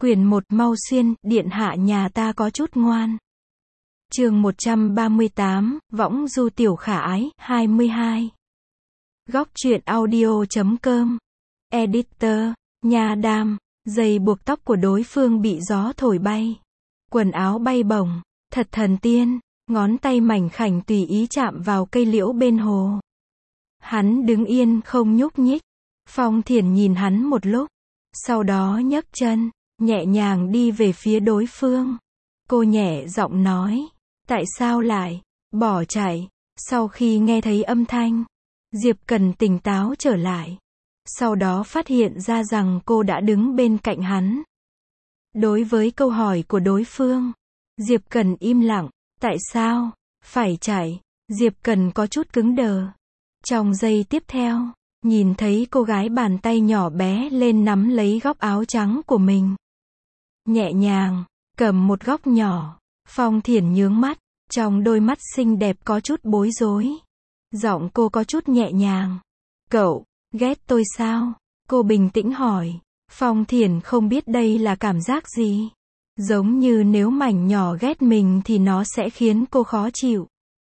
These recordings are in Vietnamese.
Quyển 1 mau xuyên, điện hạ nhà ta có chút ngoan. Chương 138, Võng du tiểu khả ái, 22. Góc truyện audio.com. Editor, Nha Đam, dây buộc tóc của đối phương bị gió thổi bay. Quần áo bay bổng, thật thần tiên, ngón tay mảnh khảnh tùy ý chạm vào cây liễu bên hồ. Hắn đứng yên không nhúc nhích. Phong Thiển nhìn hắn một lúc, sau đó nhấc chân, nhẹ nhàng đi về phía đối phương. Cô nhẹ giọng nói, tại sao lại bỏ chạy? Sau khi nghe thấy âm thanh, Diệp Cần tỉnh táo trở lại. Sau đó phát hiện ra rằng cô đã đứng bên cạnh hắn. Đối với câu hỏi của đối phương, Diệp Cần im lặng. Tại sao phải chạy? Diệp Cần có chút cứng đờ. Trong giây tiếp theo, nhìn thấy cô gái bàn tay nhỏ bé lên nắm lấy góc áo trắng của mình. Nhẹ nhàng, cầm một góc nhỏ. Phong Thiển nhướng mắt, trong đôi mắt xinh đẹp có chút bối rối. Giọng cô có chút nhẹ nhàng. Cậu, ghét tôi sao? Cô bình tĩnh hỏi. Phong Thiển không biết đây là cảm giác gì. Giống như nếu mảnh nhỏ ghét mình thì nó sẽ khiến cô khó chịu.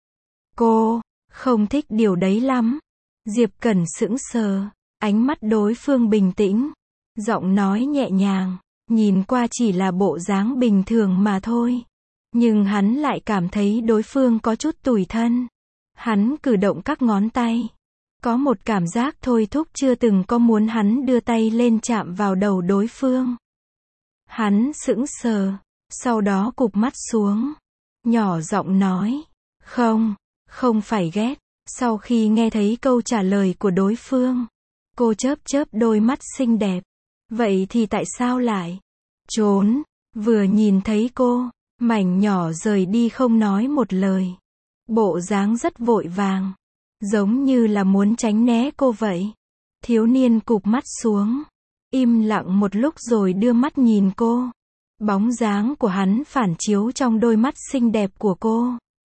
Cô không thích điều đấy lắm. Diệp Cẩn sững sờ, ánh mắt đối phương bình tĩnh, giọng nói nhẹ nhàng, nhìn qua chỉ là bộ dáng bình thường mà thôi. Nhưng hắn lại cảm thấy đối phương có chút tủi thân. Hắn cử động các ngón tay. Có một cảm giác thôi thúc chưa từng có muốn hắn đưa tay lên chạm vào đầu đối phương. Hắn sững sờ, sau đó cụp mắt xuống, nhỏ giọng nói, không phải ghét. Sau khi nghe thấy câu trả lời của đối phương, cô chớp chớp đôi mắt xinh đẹp. Vậy thì tại sao lại trốn? Vừa nhìn thấy cô, mảnh nhỏ rời đi không nói một lời. Bộ dáng rất vội vàng, giống như là muốn tránh né cô vậy. Thiếu niên cụp mắt xuống, im lặng một lúc rồi đưa mắt nhìn cô. Bóng dáng của hắn phản chiếu trong đôi mắt xinh đẹp của cô.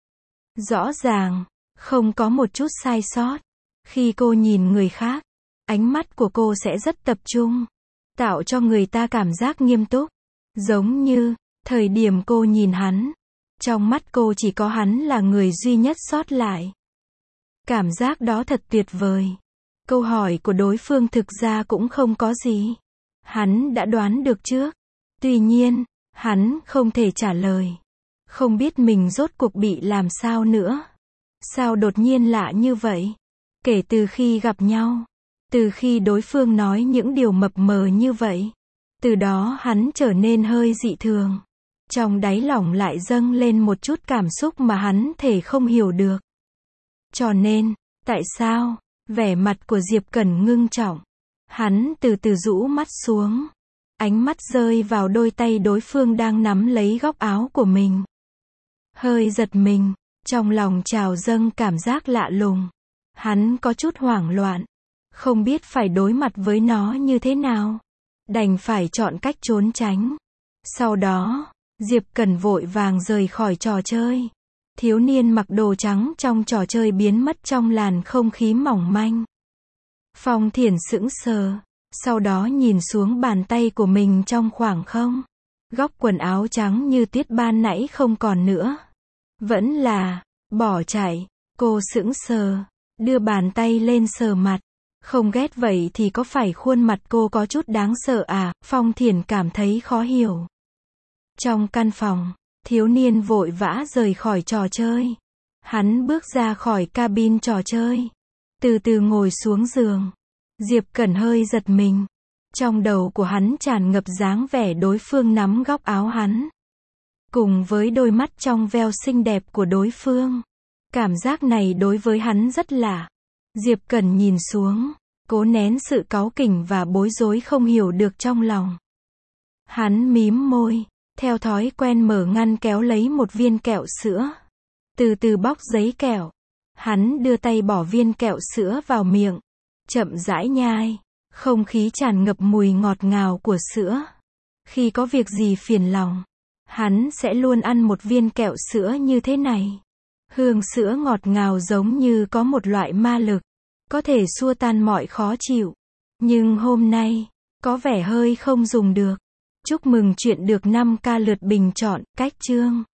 Rõ ràng, không có một chút sai sót. Khi cô nhìn người khác, ánh mắt của cô sẽ rất tập trung, tạo cho người ta cảm giác nghiêm túc. Giống như, thời điểm cô nhìn hắn, trong mắt cô chỉ có hắn là người duy nhất sót lại. Cảm giác đó thật tuyệt vời. Câu hỏi của đối phương thực ra cũng không có gì. Hắn đã đoán được trước. Tuy nhiên, hắn không thể trả lời. Không biết mình rốt cuộc bị làm sao nữa. Sao đột nhiên lạ như vậy? Kể từ khi gặp nhau, từ khi đối phương nói những điều mập mờ như vậy, từ đó hắn trở nên hơi dị thường. Trong đáy lòng lại dâng lên một chút cảm xúc mà hắn thể không hiểu được. Cho nên, tại sao? Vẻ mặt của Diệp Cẩn ngưng trọng. Hắn từ từ rũ mắt xuống. Ánh mắt rơi vào đôi tay đối phương đang nắm lấy góc áo của mình. Hơi giật mình, trong lòng trào dâng cảm giác lạ lùng. Hắn có chút hoảng loạn, không biết phải đối mặt với nó như thế nào. Đành phải chọn cách trốn tránh. Sau đó, Diệp Cẩn vội vàng rời khỏi trò chơi. Thiếu niên mặc đồ trắng trong trò chơi biến mất trong làn không khí mỏng manh. Phong Thiển sững sờ, sau đó nhìn xuống bàn tay của mình trong khoảng không. Góc quần áo trắng như tuyết ban nãy không còn nữa. Vẫn là bỏ chạy. Cô sững sờ, đưa bàn tay lên sờ mặt. Không ghét vậy thì có phải khuôn mặt cô có chút đáng sợ à? Phong Thiển cảm thấy khó hiểu. Trong căn phòng, thiếu niên vội vã rời khỏi trò chơi. Hắn bước ra khỏi cabin trò chơi, từ từ ngồi xuống giường. Diệp Cẩn hơi giật mình. Trong đầu của hắn tràn ngập dáng vẻ đối phương nắm góc áo hắn, cùng với đôi mắt trong veo xinh đẹp của đối phương. Cảm giác này đối với hắn rất lạ. Diệp Cẩn nhìn xuống, cố nén sự cáu kỉnh và bối rối không hiểu được trong lòng. Hắn mím môi, theo thói quen mở ngăn kéo lấy một viên kẹo sữa. Từ từ bóc giấy kẹo. Hắn đưa tay bỏ viên kẹo sữa vào miệng, chậm rãi nhai. Không khí tràn ngập mùi ngọt ngào của sữa. Khi có việc gì phiền lòng, hắn sẽ luôn ăn một viên kẹo sữa như thế này. Hương sữa ngọt ngào giống như có một loại ma lực, có thể xua tan mọi khó chịu. Nhưng hôm nay, có vẻ hơi không dùng được. Chúc mừng chuyện được 5k lượt bình chọn, cách chương.